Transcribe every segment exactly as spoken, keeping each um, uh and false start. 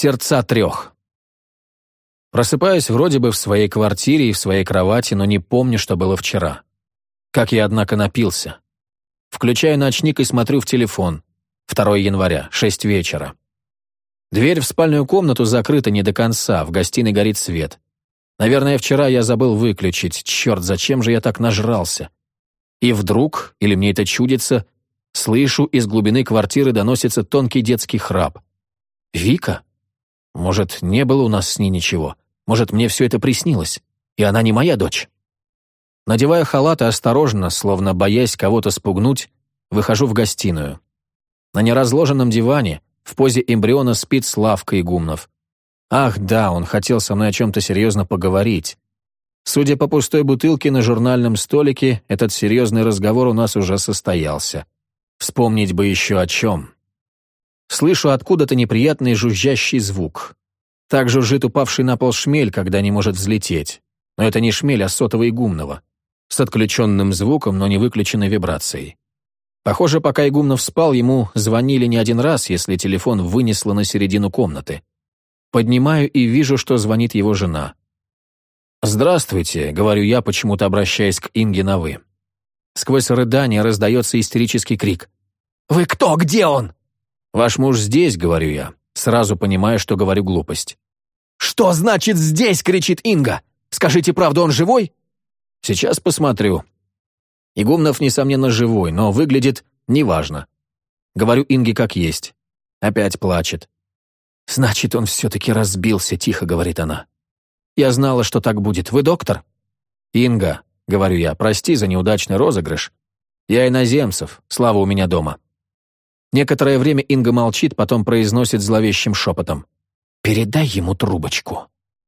Сердца трех. Просыпаюсь вроде бы в своей квартире и в своей кровати, но не помню, что было вчера. Как я, однако, напился. Включаю ночник и смотрю в телефон. второго января, шесть вечера. Дверь в спальную комнату закрыта не до конца, в гостиной горит свет. Наверное, вчера я забыл выключить. Черт, зачем же я так нажрался? И вдруг, или мне это чудится, слышу, из глубины квартиры доносится тонкий детский храп. Вика? Может, не было у нас с ней ничего? Может, мне все это приснилось? И она не моя дочь? Надевая халат и осторожно, словно боясь кого-то спугнуть, выхожу в гостиную. На неразложенном диване, в позе эмбриона, спит Славка Игумнов. Ах да, он хотел со мной о чем-то серьезно поговорить. Судя по пустой бутылке на журнальном столике, этот серьезный разговор у нас уже состоялся. Вспомнить бы еще о чем. Слышу откуда-то неприятный жужжащий звук. Так жужжит упавший на пол шмель, когда не может взлететь. Но это не шмель, а сотовый Игумнова. С отключенным звуком, но не выключенной вибрацией. Похоже, пока Игумнов спал, ему звонили не один раз, если телефон вынесло на середину комнаты. Поднимаю и вижу, что звонит его жена. «Здравствуйте», — говорю я, почему-то обращаясь к Инге на «вы». Сквозь рыдание раздается истерический крик. «Вы кто? Где он?» «Ваш муж здесь», — говорю я, сразу понимая, что говорю глупость. «Что значит «здесь»?» — кричит Инга. «Скажите правду, он живой?» «Сейчас посмотрю». Игумнов, несомненно, живой, но выглядит неважно. Говорю Инге как есть. Опять плачет. «Значит, он все-таки разбился», — тихо говорит она. «Я знала, что так будет. Вы доктор?» «Инга», — говорю я, — «прости за неудачный розыгрыш. Я иноземцев, Слава у меня дома». Некоторое время Инга молчит, потом произносит зловещим шепотом. «Передай ему трубочку».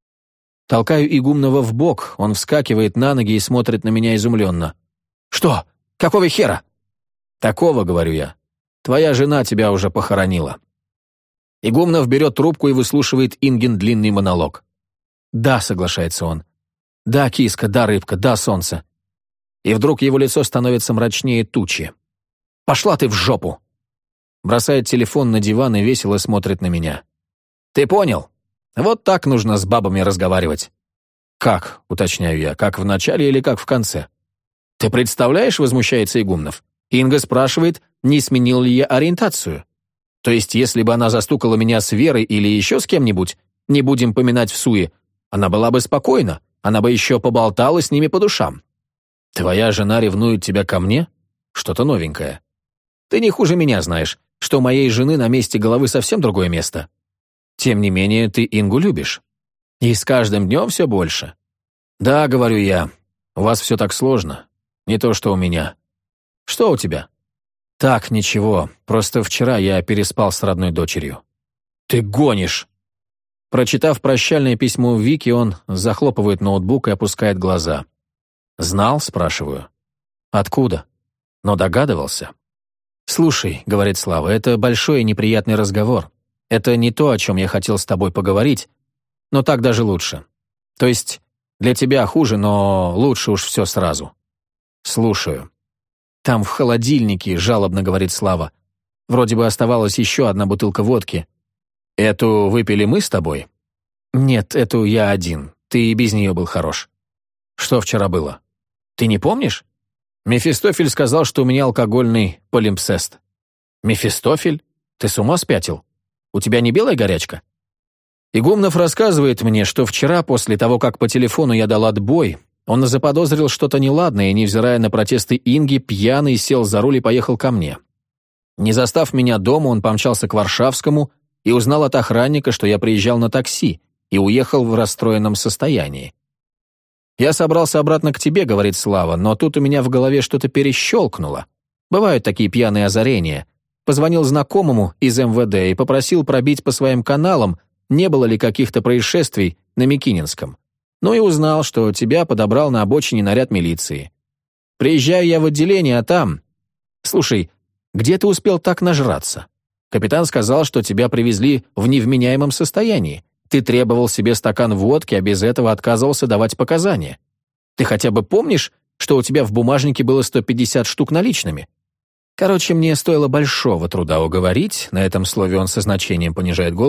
Толкаю Игумнова в бок, он вскакивает на ноги и смотрит на меня изумленно. «Что? Какого хера?» «Такого, — говорю я. Твоя жена тебя уже похоронила». Игумнов берет трубку и выслушивает Ингин длинный монолог. «Да», — соглашается он. «Да, киска, да, рыбка, да, солнце». И вдруг его лицо становится мрачнее тучи. «Пошла ты в жопу!» Бросает телефон на диван и весело смотрит на меня. «Ты понял? Вот так нужно с бабами разговаривать». «Как?» — уточняю я. «Как в начале или как в конце?» «Ты представляешь?» — возмущается Игумнов. Инга спрашивает, не сменил ли я ориентацию. То есть, если бы она застукала меня с Верой или еще с кем-нибудь, не будем поминать в суе, она была бы спокойна, она бы еще поболтала с ними по душам. Твоя жена ревнует тебя ко мне? Что-то новенькое. Ты не хуже меня знаешь, что у моей жены на месте головы совсем другое место. Тем не менее, ты Ингу любишь. И с каждым днем все больше. Да, говорю я, у вас все так сложно. Не то, что у меня. Что у тебя? Так, ничего, просто вчера я переспал с родной дочерью. Ты гонишь! Прочитав прощальное письмо Вики, он захлопывает ноутбук и опускает глаза. «Знал?» — спрашиваю. «Откуда?» «Но догадывался». «Слушай», — говорит Слава, — «это большой и неприятный разговор. Это не то, о чем я хотел с тобой поговорить, но так даже лучше. То есть для тебя хуже, но лучше уж все сразу». «Слушаю». «Там в холодильнике», — жалобно говорит Слава. «Вроде бы оставалась еще одна бутылка водки». «Эту выпили мы с тобой?» «Нет, эту я один. Ты и без нее был хорош». «Что вчера было? Ты не помнишь?» «Мефистофель сказал, что у меня алкогольный полимпсест». «Мефистофель? Ты с ума спятил? У тебя не белая горячка?» Игумнов рассказывает мне, что вчера, после того, как по телефону я дал отбой, он заподозрил что-то неладное и, невзирая на протесты Инги, пьяный сел за руль и поехал ко мне. Не застав меня дома, он помчался к Варшавскому и узнал от охранника, что я приезжал на такси и уехал в расстроенном состоянии. «Я собрался обратно к тебе», — говорит Слава, «но тут у меня в голове что-то перещелкнуло. Бывают такие пьяные озарения. Позвонил знакомому из эм вэ дэ и попросил пробить по своим каналам, не было ли каких-то происшествий на Микининском. Ну и узнал, что тебя подобрал на обочине наряд милиции. Приезжаю я в отделение, а там... Слушай, где ты успел так нажраться? Капитан сказал, что тебя привезли в невменяемом состоянии. Ты требовал себе стакан водки, а без этого отказывался давать показания. Ты хотя бы помнишь, что у тебя в бумажнике было сто пятьдесят штук наличными? Короче, мне стоило большого труда уговорить, на этом слове он со значением понижает голос,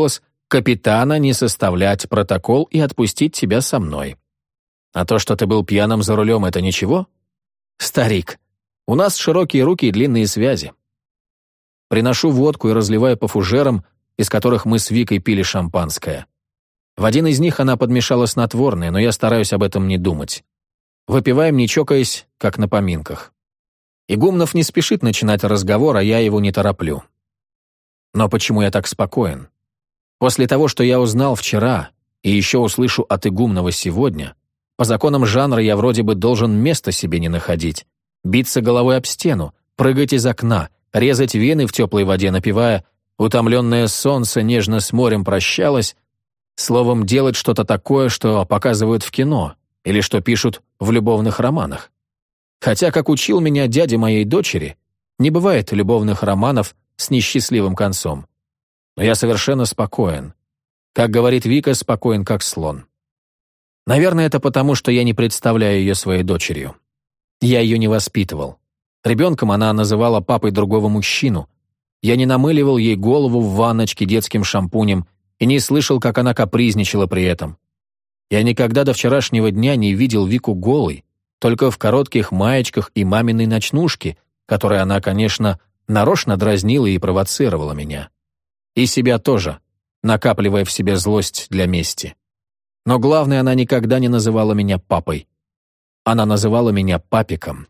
капитана не составлять протокол и отпустить тебя со мной. А то, что ты был пьяным за рулем, это ничего? Старик, у нас широкие руки и длинные связи. Приношу водку и разливаю по фужерам, из которых мы с Викой пили шампанское. В один из них она подмешала снотворное, но я стараюсь об этом не думать. Выпиваем, не чокаясь, как на поминках. Игумнов не спешит начинать разговор, а я его не тороплю. Но почему я так спокоен? После того, что я узнал вчера, и еще услышу от Игумнова сегодня, по законам жанра я вроде бы должен места себе не находить, биться головой об стену, прыгать из окна, резать вены в теплой воде, напевая «Утомленное солнце нежно с морем прощалось», словом, делать что-то такое, что показывают в кино или что пишут в любовных романах. Хотя, как учил меня дядя моей дочери, не бывает любовных романов с несчастливым концом. Но я совершенно спокоен. Как говорит Вика, спокоен как слон. Наверное, это потому, что я не представляю ее своей дочерью. Я ее не воспитывал. Ребенком она называла папой другого мужчину. Я не намыливал ей голову в ванночке детским шампунем и не слышал, как она капризничала при этом. Я никогда до вчерашнего дня не видел Вику голой, только в коротких маечках и маминой ночнушке, которой она, конечно, нарочно дразнила и провоцировала меня. И себя тоже, накапливая в себе злость для мести. Но главное, она никогда не называла меня папой. Она называла меня папиком.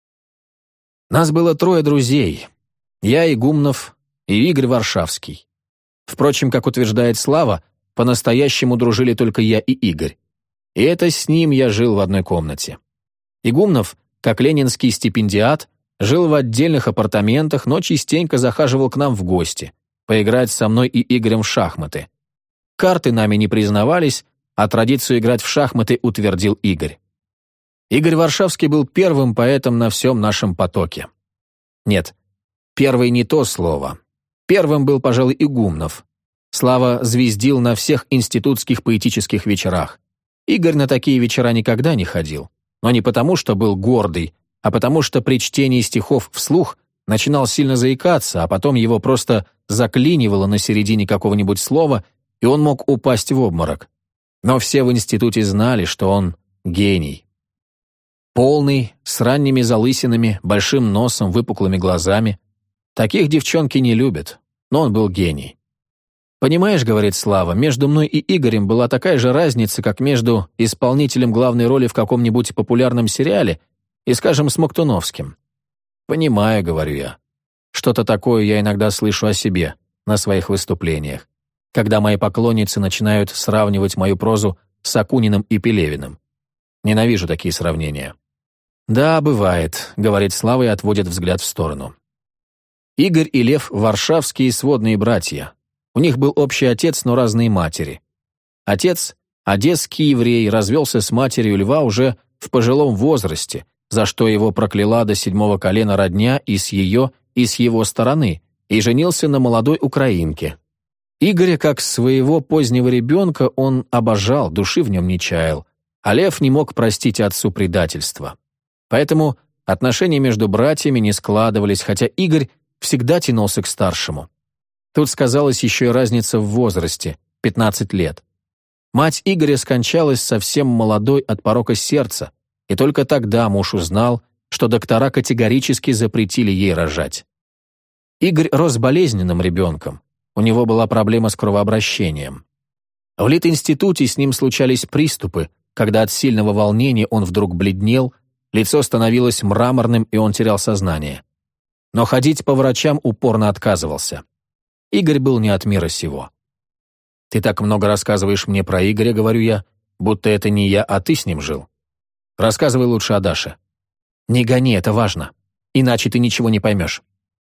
Нас было трое друзей. Я, Игумнов и Игорь Варшавский. Впрочем, как утверждает Слава, по-настоящему дружили только я и Игорь. И это с ним я жил в одной комнате. Игумнов, как ленинский стипендиат, жил в отдельных апартаментах, но частенько захаживал к нам в гости, поиграть со мной и Игорем в шахматы. Карты нами не признавались, а традицию играть в шахматы утвердил Игорь. Игорь Варшавский был первым поэтом на всем нашем потоке. Нет, первый не то слово. Первым был, пожалуй, Игумнов. Слава звездил на всех институтских поэтических вечерах. Игорь на такие вечера никогда не ходил. Но не потому, что был гордый, а потому что при чтении стихов вслух начинал сильно заикаться, а потом его просто заклинивало на середине какого-нибудь слова, и он мог упасть в обморок. Но все в институте знали, что он гений. Полный, с ранними залысинами, большим носом, выпуклыми глазами. Таких девчонки не любят, но он был гений. «Понимаешь, — говорит Слава, — между мной и Игорем была такая же разница, как между исполнителем главной роли в каком-нибудь популярном сериале и, скажем, Смоктуновским». «Понимаю, — говорю я. Что-то такое я иногда слышу о себе на своих выступлениях, когда мои поклонницы начинают сравнивать мою прозу с Акуниным и Пелевиным. Ненавижу такие сравнения». «Да, бывает, — говорит Слава и отводит взгляд в сторону. Игорь и Лев Варшавские сводные братья. У них был общий отец, но разные матери. Отец, одесский еврей, развелся с матерью Льва уже в пожилом возрасте, за что его прокляла до седьмого колена родня и с ее, и с его стороны, и женился на молодой украинке. Игоря, как своего позднего ребенка, он обожал, души в нем не чаял, а Лев не мог простить отцу предательства. Поэтому отношения между братьями не складывались, хотя Игорь всегда тянулся к старшему. Тут сказалась еще и разница в возрасте – пятнадцать лет. Мать Игоря скончалась совсем молодой от порока сердца, и только тогда муж узнал, что доктора категорически запретили ей рожать. Игорь рос болезненным ребенком, у него была проблема с кровообращением. В Литинституте с ним случались приступы, когда от сильного волнения он вдруг бледнел, лицо становилось мраморным, и он терял сознание. Но ходить по врачам упорно отказывался. Игорь был не от мира сего. «Ты так много рассказываешь мне про Игоря, — говорю я, — будто это не я, а ты с ним жил. Рассказывай лучше о Даше». «Не гони, это важно, иначе ты ничего не поймешь».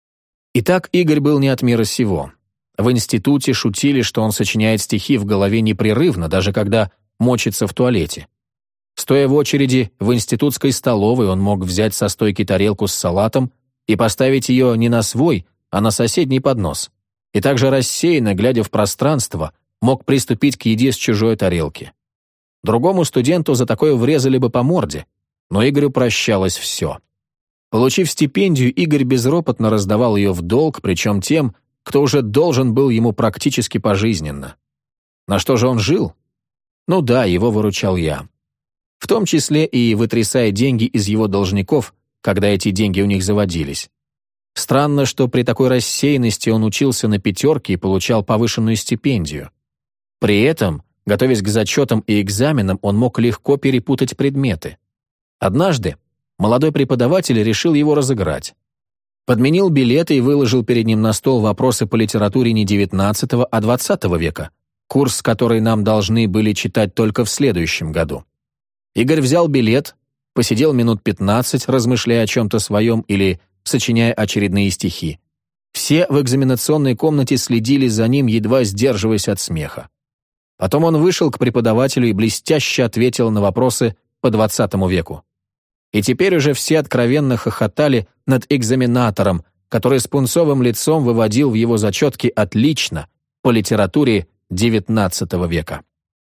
Итак, Игорь был не от мира сего. В институте шутили, что он сочиняет стихи в голове непрерывно, даже когда мочится в туалете. Стоя в очереди в институтской столовой, он мог взять со стойки тарелку с салатом и поставить ее не на свой, а на соседний поднос. И также рассеянно, глядя в пространство, мог приступить к еде с чужой тарелки. Другому студенту за такое врезали бы по морде, но Игорю прощалось все. Получив стипендию, Игорь безропотно раздавал ее в долг, причем тем, кто уже должен был ему практически пожизненно. На что же он жил? Ну да, его выручал я. В том числе и вытрясая деньги из его должников, когда эти деньги у них заводились. Странно, что при такой рассеянности он учился на пятерке и получал повышенную стипендию. При этом, готовясь к зачетам и экзаменам, он мог легко перепутать предметы. Однажды молодой преподаватель решил его разыграть. Подменил билеты и выложил перед ним на стол вопросы по литературе не девятнадцатого, а двадцатого века, курс, который нам должны были читать только в следующем году. Игорь взял билет, посидел минут пятнадцать, размышляя о чем-то своем или сочиняя очередные стихи. Все в экзаменационной комнате следили за ним, едва сдерживаясь от смеха. Потом он вышел к преподавателю и блестяще ответил на вопросы по двадцатому веку. И теперь уже все откровенно хохотали над экзаменатором, который с пунцовым лицом выводил в его зачетки «отлично» по литературе девятнадцатого века.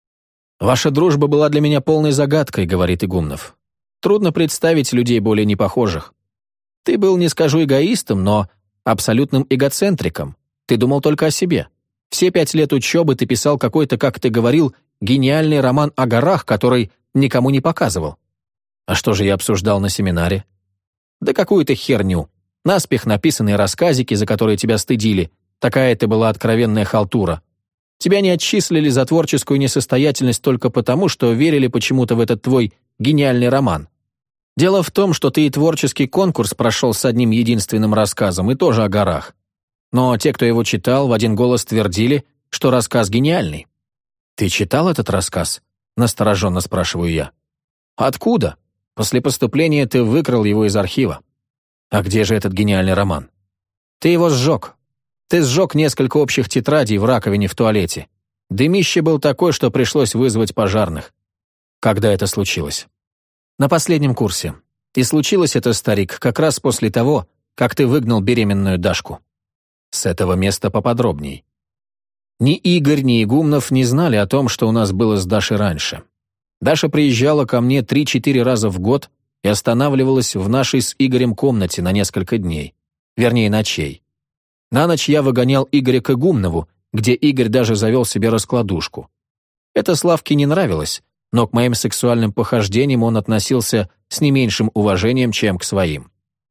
«Ваша дружба была для меня полной загадкой», — говорит Игумнов. «Трудно представить людей более непохожих. Ты был, не скажу эгоистом, но абсолютным эгоцентриком. Ты думал только о себе. Все пять лет учебы ты писал какой-то, как ты говорил, гениальный роман о горах, который никому не показывал. А что же я обсуждал на семинаре? Да какую-то херню. Наспех написанные рассказики, за которые тебя стыдили. Такая ты была откровенная халтура. Тебя не отчислили за творческую несостоятельность только потому, что верили почему-то в этот твой гениальный роман. Дело в том, что ты и творческий конкурс прошел с одним единственным рассказом, и тоже о горах. Но те, кто его читал, в один голос твердили, что рассказ гениальный. «Ты читал этот рассказ?» — настороженно спрашиваю я. «Откуда? После поступления ты выкрал его из архива. А где же этот гениальный роман? Ты его сжег. Ты сжег несколько общих тетрадей в раковине в туалете. Дымище был такой, что пришлось вызвать пожарных. Когда это случилось?» «На последнем курсе. И случилось это, старик, как раз после того, как ты выгнал беременную Дашку». С этого места поподробней. Ни Игорь, ни Игумнов не знали о том, что у нас было с Дашей раньше. Даша приезжала ко мне три-четыре раза в год и останавливалась в нашей с Игорем комнате на несколько дней. Вернее, ночей. На ночь я выгонял Игоря к Игумнову, где Игорь даже завел себе раскладушку. Это Славке не нравилось, но к моим сексуальным похождениям он относился с не меньшим уважением, чем к своим.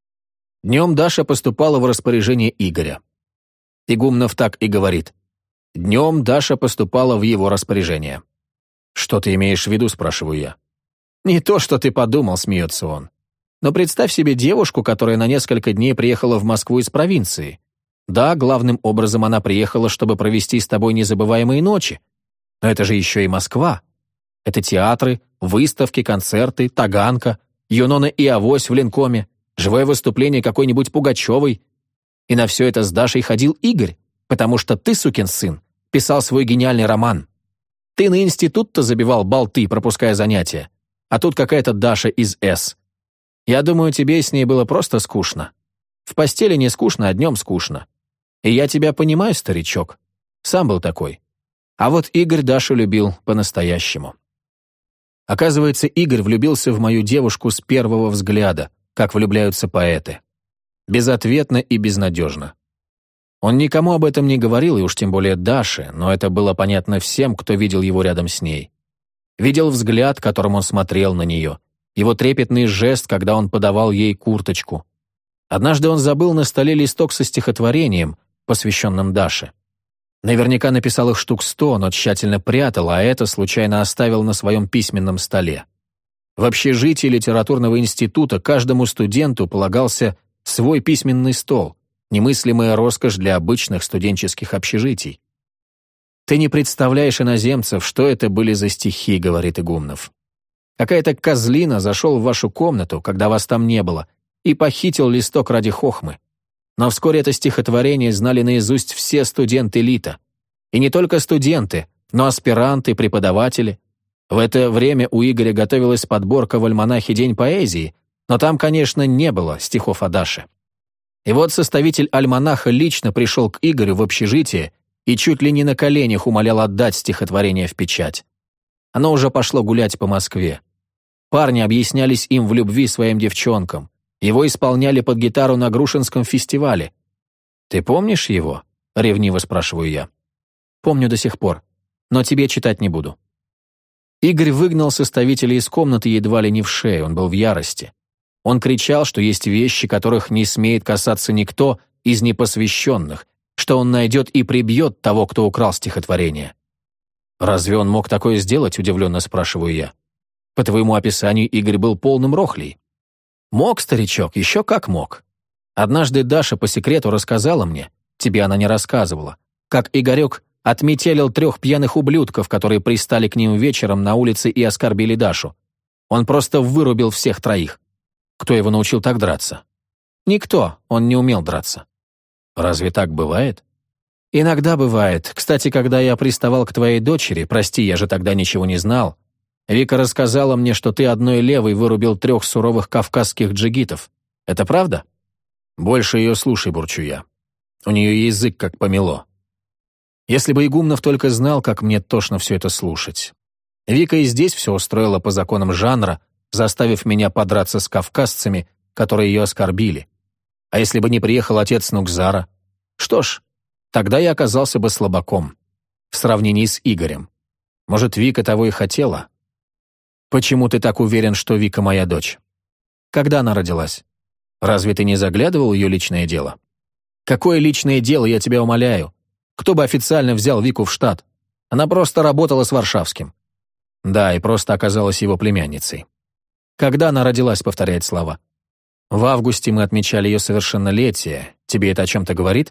Днем Даша поступала в распоряжение Игоря. Игумнов так и говорит. Днем Даша поступала в его распоряжение. «Что ты имеешь в виду?» – спрашиваю я. «Не то, что ты подумал», – смеется он. «Но представь себе девушку, которая на несколько дней приехала в Москву из провинции. Да, главным образом она приехала, чтобы провести с тобой незабываемые ночи. Но это же еще и Москва. Это театры, выставки, концерты, Таганка, Юнона и Авось в Ленкоме, живое выступление какой-нибудь Пугачевой. И на все это с Дашей ходил Игорь, потому что ты, сукин сын, писал свой гениальный роман. Ты на институт-то забивал болты, пропуская занятия, а тут какая-то Даша из С. Я думаю, тебе с ней было просто скучно. В постели не скучно, а днем скучно. И я тебя понимаю, старичок. Сам был такой. А вот Игорь Дашу любил по-настоящему». Оказывается, Игорь влюбился в мою девушку с первого взгляда, как влюбляются поэты. Безответно и безнадежно. Он никому об этом не говорил, и уж тем более Даше, но это было понятно всем, кто видел его рядом с ней. Видел взгляд, которым он смотрел на нее, его трепетный жест, когда он подавал ей курточку. Однажды он забыл на столе листок со стихотворением, посвященным Даше. Наверняка написал их штук сто, но тщательно прятал, а это случайно оставил на своем письменном столе. В общежитии литературного института каждому студенту полагался свой письменный стол, немыслимая роскошь для обычных студенческих общежитий. «Ты не представляешь, иноземцев, что это были за стихи», — говорит Игумнов. «Какая-то козлина зашел в вашу комнату, когда вас там не было, и похитил листок ради хохмы. Но вскоре это стихотворение знали наизусть все студенты ЛИТа. И не только студенты, но аспиранты, преподаватели. В это время у Игоря готовилась подборка в альманахе «День поэзии», но там, конечно, не было стихов о Даше. И вот составитель альманаха лично пришел к Игорю в общежитие и чуть ли не на коленях умолял отдать стихотворение в печать. Оно уже пошло гулять по Москве. Парни объяснялись им в любви своим девчонкам. Его исполняли под гитару на Грушинском фестивале. «Ты помнишь его?» — ревниво спрашиваю я. «Помню до сих пор. но тебе читать не буду». Игорь выгнал составителя из комнаты едва ли не в шею, он был в ярости. Он кричал, что есть вещи, которых не смеет касаться никто из непосвященных, что он найдет и прибьет того, кто украл стихотворение. «Разве он мог такое сделать?» — удивленно спрашиваю я. «По твоему описанию Игорь был полным рохлей». «Мог, старичок, еще как мог. Однажды Даша по секрету рассказала мне, тебе она не рассказывала, как Игорек отметелил трех пьяных ублюдков, которые пристали к ним вечером на улице и оскорбили Дашу. Он просто вырубил всех троих. Кто его научил так драться? Никто, он не умел драться». «Разве так бывает?» «Иногда бывает. Кстати, когда я приставал к твоей дочери, прости, я же тогда ничего не знал, Вика рассказала мне, что ты одной левой вырубил трех суровых кавказских джигитов. Это правда?» «Больше ее слушай», — бурчу я. У нее язык как помело. Если бы Игумнов только знал, как мне тошно все это слушать. Вика и здесь все устроила по законам жанра, заставив меня подраться с кавказцами, которые ее оскорбили. А если бы не приехал отец Нукзара? Что ж, тогда я оказался бы слабаком. В сравнении с Игорем. Может, Вика того и хотела? Почему ты так уверен, что Вика моя дочь? Когда она родилась? Разве ты не заглядывал в ее личное дело? Какое личное дело, я тебя умоляю? Кто бы официально взял Вику в штат? Она просто работала с Варшавским. Да, и просто оказалась его племянницей. Когда она родилась, повторяет Слава. В августе мы отмечали ее совершеннолетие. Тебе это о чем-то говорит?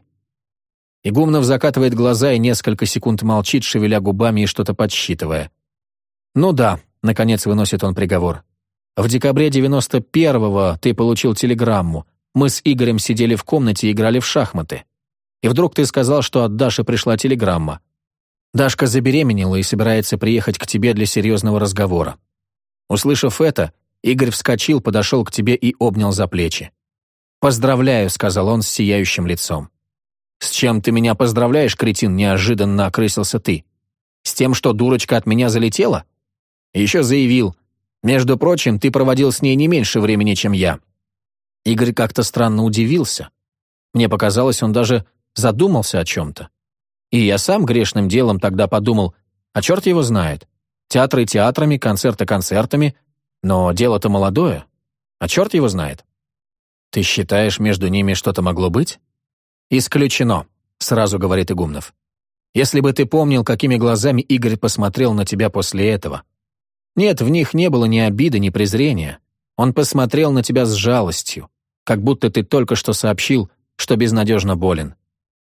Игумнов закатывает глаза и несколько секунд молчит, шевеля губами и что-то подсчитывая. «Ну да», — наконец выносит он приговор. «В декабре девяносто первого ты получил телеграмму. Мы с Игорем сидели в комнате и играли в шахматы. И вдруг ты сказал, что от Даши пришла телеграмма. Дашка забеременела и собирается приехать к тебе для серьезного разговора». Услышав это, Игорь вскочил, подошел к тебе и обнял за плечи. «Поздравляю», — сказал он с сияющим лицом. «С чем ты меня поздравляешь, кретин?» — неожиданно окрысился ты. «С тем, что дурочка от меня залетела?» Еще заявил. «Между прочим, ты проводил с ней не меньше времени, чем я». Игорь как-то странно удивился. Мне показалось, он даже задумался о чем-то. И я сам грешным делом тогда подумал, а черт его знает. Театры театрами, концерты концертами, но дело-то молодое. А черт его знает. Ты считаешь, между ними что-то могло быть? «Исключено», — сразу говорит Игумнов. «Если бы ты помнил, какими глазами Игорь посмотрел на тебя после этого. Нет, в них не было ни обиды, ни презрения. Он посмотрел на тебя с жалостью, как будто ты только что сообщил, что безнадежно болен.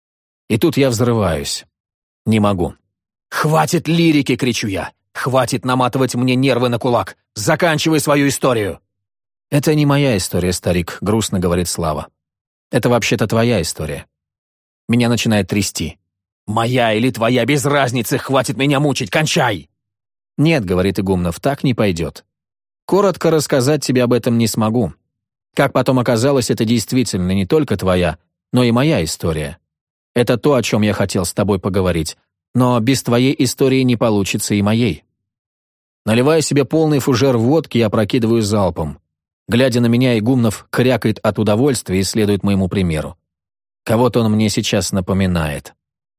И тут я взрываюсь. Не могу. «Хватит лирики!» — кричу я. «Хватит наматывать мне нервы на кулак! Заканчивай свою историю!» «Это не моя история, старик», — грустно говорит Слава. «Это вообще-то твоя история». Меня начинает трясти. «Моя или твоя, без разницы, хватит меня мучить, кончай!» «Нет», — говорит Игумнов, — «так не пойдет. Коротко рассказать тебе об этом не смогу. Как потом оказалось, это действительно не только твоя, но и моя история. Это то, о чем я хотел с тобой поговорить, но без твоей истории не получится и моей». Наливая себе полный фужер водки, я опрокидываю залпом. Глядя на меня, Игумнов крякает от удовольствия и следует моему примеру. Кого-то он мне сейчас напоминает.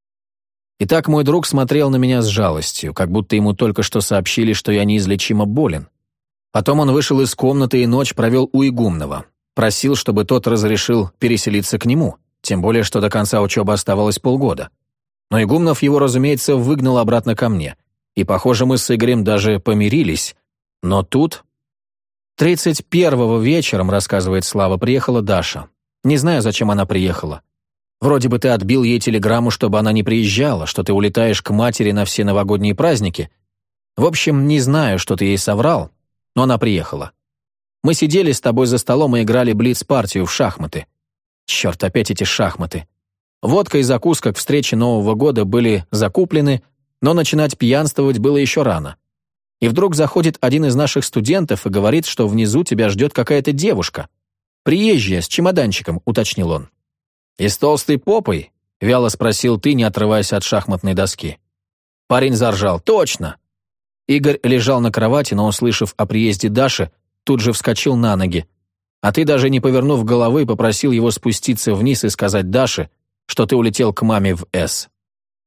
Итак, мой друг смотрел на меня с жалостью, как будто ему только что сообщили, что я неизлечимо болен. Потом он вышел из комнаты и ночь провел у Игумнова. Просил, чтобы тот разрешил переселиться к нему, тем более, что до конца учебы оставалось полгода. Но Игумнов его, разумеется, выгнал обратно ко мне. И, похоже, мы с Игорем даже помирились. Но тут... тридцать первого вечером, рассказывает Слава, приехала Даша. Не знаю, зачем она приехала. Вроде бы ты отбил ей телеграмму, чтобы она не приезжала, что ты улетаешь к матери на все новогодние праздники. В общем, не знаю, что ты ей соврал, но она приехала. Мы сидели с тобой за столом и играли блиц-партию в шахматы. Черт, опять эти шахматы. Водка и закуска к встрече Нового года были закуплены, но начинать пьянствовать было еще рано. И вдруг заходит один из наших студентов и говорит, что внизу тебя ждет какая-то девушка. «Приезжая, с чемоданчиком», — уточнил он. «И с толстой попой?» — вяло спросил ты, не отрываясь от шахматной доски. Парень заржал. «Точно!» Игорь лежал на кровати, но, услышав о приезде Даши, тут же вскочил на ноги. А ты, даже не повернув головы, попросил его спуститься вниз и сказать Даше, что ты улетел к маме в С.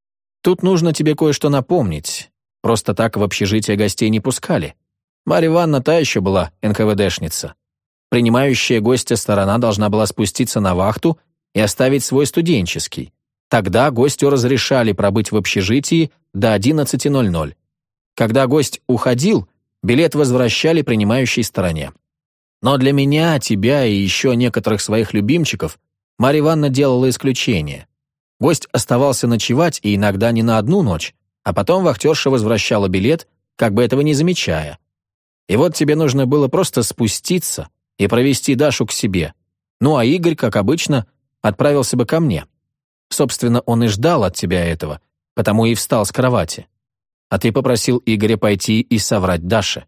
Тут нужно тебе кое-что напомнить. Просто так в общежитие гостей не пускали. Марья Ивановна та еще была эн ка вэ дэшница. Принимающая гостя сторона должна была спуститься на вахту и оставить свой студенческий. Тогда гостю разрешали пробыть в общежитии до одиннадцати ноль-ноль. Когда гость уходил, билет возвращали принимающей стороне. Но для меня, тебя и еще некоторых своих любимчиков Марья Ивановна делала исключение. Гость оставался ночевать и иногда не на одну ночь, а потом вахтерша возвращала билет, как бы этого не замечая. И вот тебе нужно было просто спуститься и провести Дашу к себе. Ну а Игорь, как обычно, отправился бы ко мне. Собственно, он и ждал от тебя этого, потому и встал с кровати. А ты попросил Игоря пойти и соврать Даше.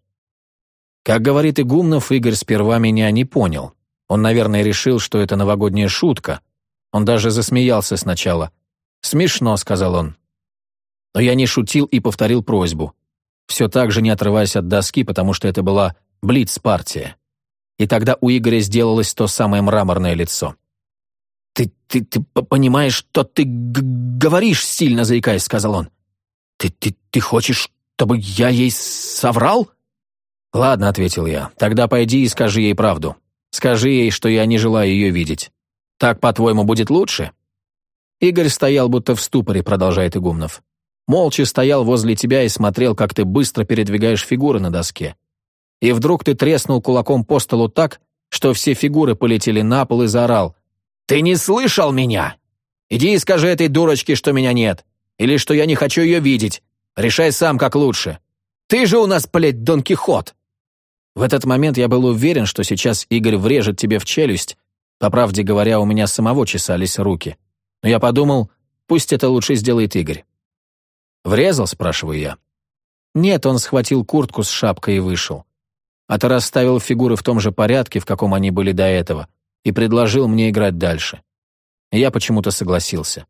Как говорит Игумнов, Игорь сперва меня не понял. Он, наверное, решил, что это новогодняя шутка. Он даже засмеялся сначала. «Смешно», — сказал он. Но я не шутил и повторил просьбу. Все так же не отрываясь от доски, потому что это была блиц-партия. И тогда у Игоря сделалось то самое мраморное лицо. «Ты, ты, ты понимаешь, что ты говоришь, сильно заикаясь», — сказал он. «Ты, ты, ты хочешь, чтобы я ей соврал?» «Ладно», — ответил я, — «тогда пойди и скажи ей правду. Скажи ей, что я не желаю ее видеть. Так, по-твоему, будет лучше?» Игорь стоял будто в ступоре, продолжает Игумнов. Молча стоял возле тебя и смотрел, как ты быстро передвигаешь фигуры на доске. И вдруг ты треснул кулаком по столу так, что все фигуры полетели на пол и заорал. «Ты не слышал меня? Иди и скажи этой дурочке, что меня нет. Или что я не хочу ее видеть. Решай сам, как лучше. Ты же у нас, блядь, Дон Кихот!» В этот момент я был уверен, что сейчас Игорь врежет тебе в челюсть. По правде говоря, у меня самого чесались руки. Но я подумал, пусть это лучше сделает Игорь. «Врезал?» — спрашиваю я. Нет, он схватил куртку с шапкой и вышел. А ты расставил фигуры в том же порядке, в каком они были до этого, и предложил мне играть дальше. Я почему-то согласился.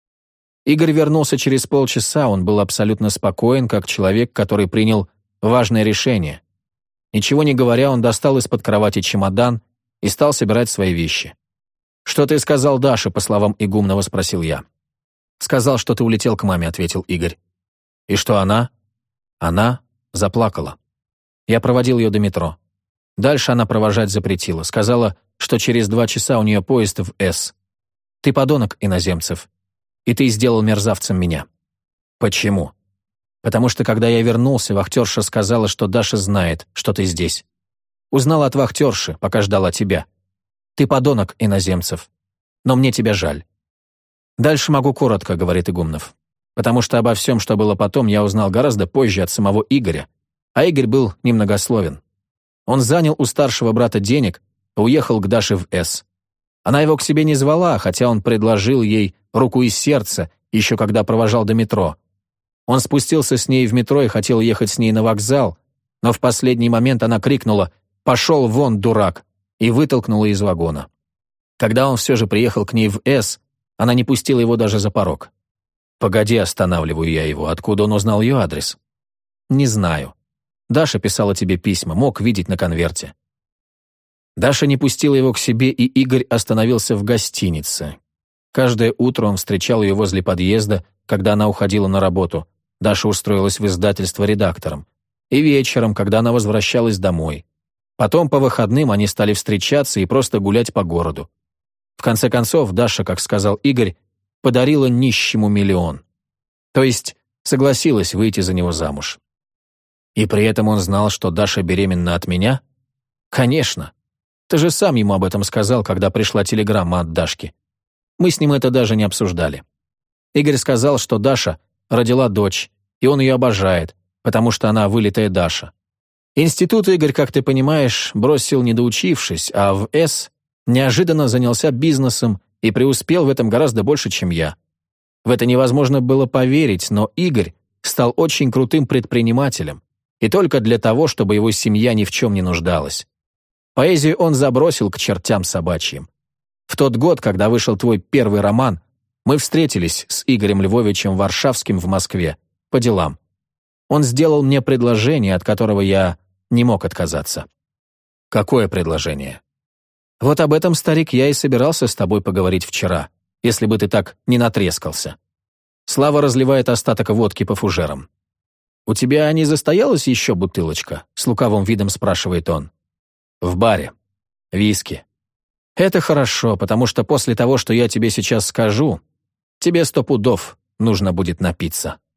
Игорь вернулся через полчаса, он был абсолютно спокоен, как человек, который принял важное решение. Ничего не говоря, он достал из-под кровати чемодан и стал собирать свои вещи. «Что ты сказал Даше?» — по словам Игумнова спросил я. «Сказал, что ты улетел к маме», — ответил Игорь. «И что она?» Она заплакала. Я проводил ее до метро. Дальше она провожать запретила. Сказала, что через два часа у нее поезд в С. «Ты подонок, Иноземцев. И ты сделал мерзавцем меня». «Почему?» «Потому что, когда я вернулся, вахтерша сказала, что Даша знает, что ты здесь. Узнала от вахтерши, пока ждала тебя. Ты подонок, Иноземцев. Но мне тебя жаль». «Дальше могу коротко», — говорит Игумнов. «Потому что обо всем, что было потом, я узнал гораздо позже от самого Игоря. А Игорь был немногословен. Он занял у старшего брата денег и уехал к Даше в С. Она его к себе не звала, хотя он предложил ей руку и сердце, еще когда провожал до метро. Он спустился с ней в метро и хотел ехать с ней на вокзал, но в последний момент она крикнула «Пошел вон, дурак!» и вытолкнула из вагона. Когда он все же приехал к ней в С, она не пустила его даже за порог. «Погоди», — останавливаю я его, откуда он узнал ее адрес? «Не знаю. Даша писала тебе письма, мог видеть на конверте». Даша не пустила его к себе, и Игорь остановился в гостинице. Каждое утро он встречал ее возле подъезда, когда она уходила на работу. Даша устроилась в издательство редактором. И вечером, когда она возвращалась домой. Потом по выходным они стали встречаться и просто гулять по городу. В конце концов, Даша, как сказал Игорь, подарила нищему миллион. То есть согласилась выйти за него замуж. И при этом он знал, что Даша беременна от меня? Конечно. Ты же сам ему об этом сказал, когда пришла телеграмма от Дашки. Мы с ним это даже не обсуждали. Игорь сказал, что Даша родила дочь, и он ее обожает, потому что она вылитая Даша. Институт Игорь, как ты понимаешь, бросил не доучившись, а в С неожиданно занялся бизнесом и преуспел в этом гораздо больше, чем я. В это невозможно было поверить, но Игорь стал очень крутым предпринимателем, и только для того, чтобы его семья ни в чем не нуждалась. Поэзию он забросил к чертям собачьим. В тот год, когда вышел твой первый роман, мы встретились с Игорем Львовичем Варшавским в Москве по делам. Он сделал мне предложение, от которого я не мог отказаться. Какое предложение? Вот об этом, старик, я и собирался с тобой поговорить вчера, если бы ты так не натрескался. Слава разливает остаток водки по фужерам. «У тебя не застоялась еще бутылочка?» — с лукавым видом спрашивает он. «В баре. Виски. Это хорошо, потому что после того, что я тебе сейчас скажу, тебе сто пудов нужно будет напиться».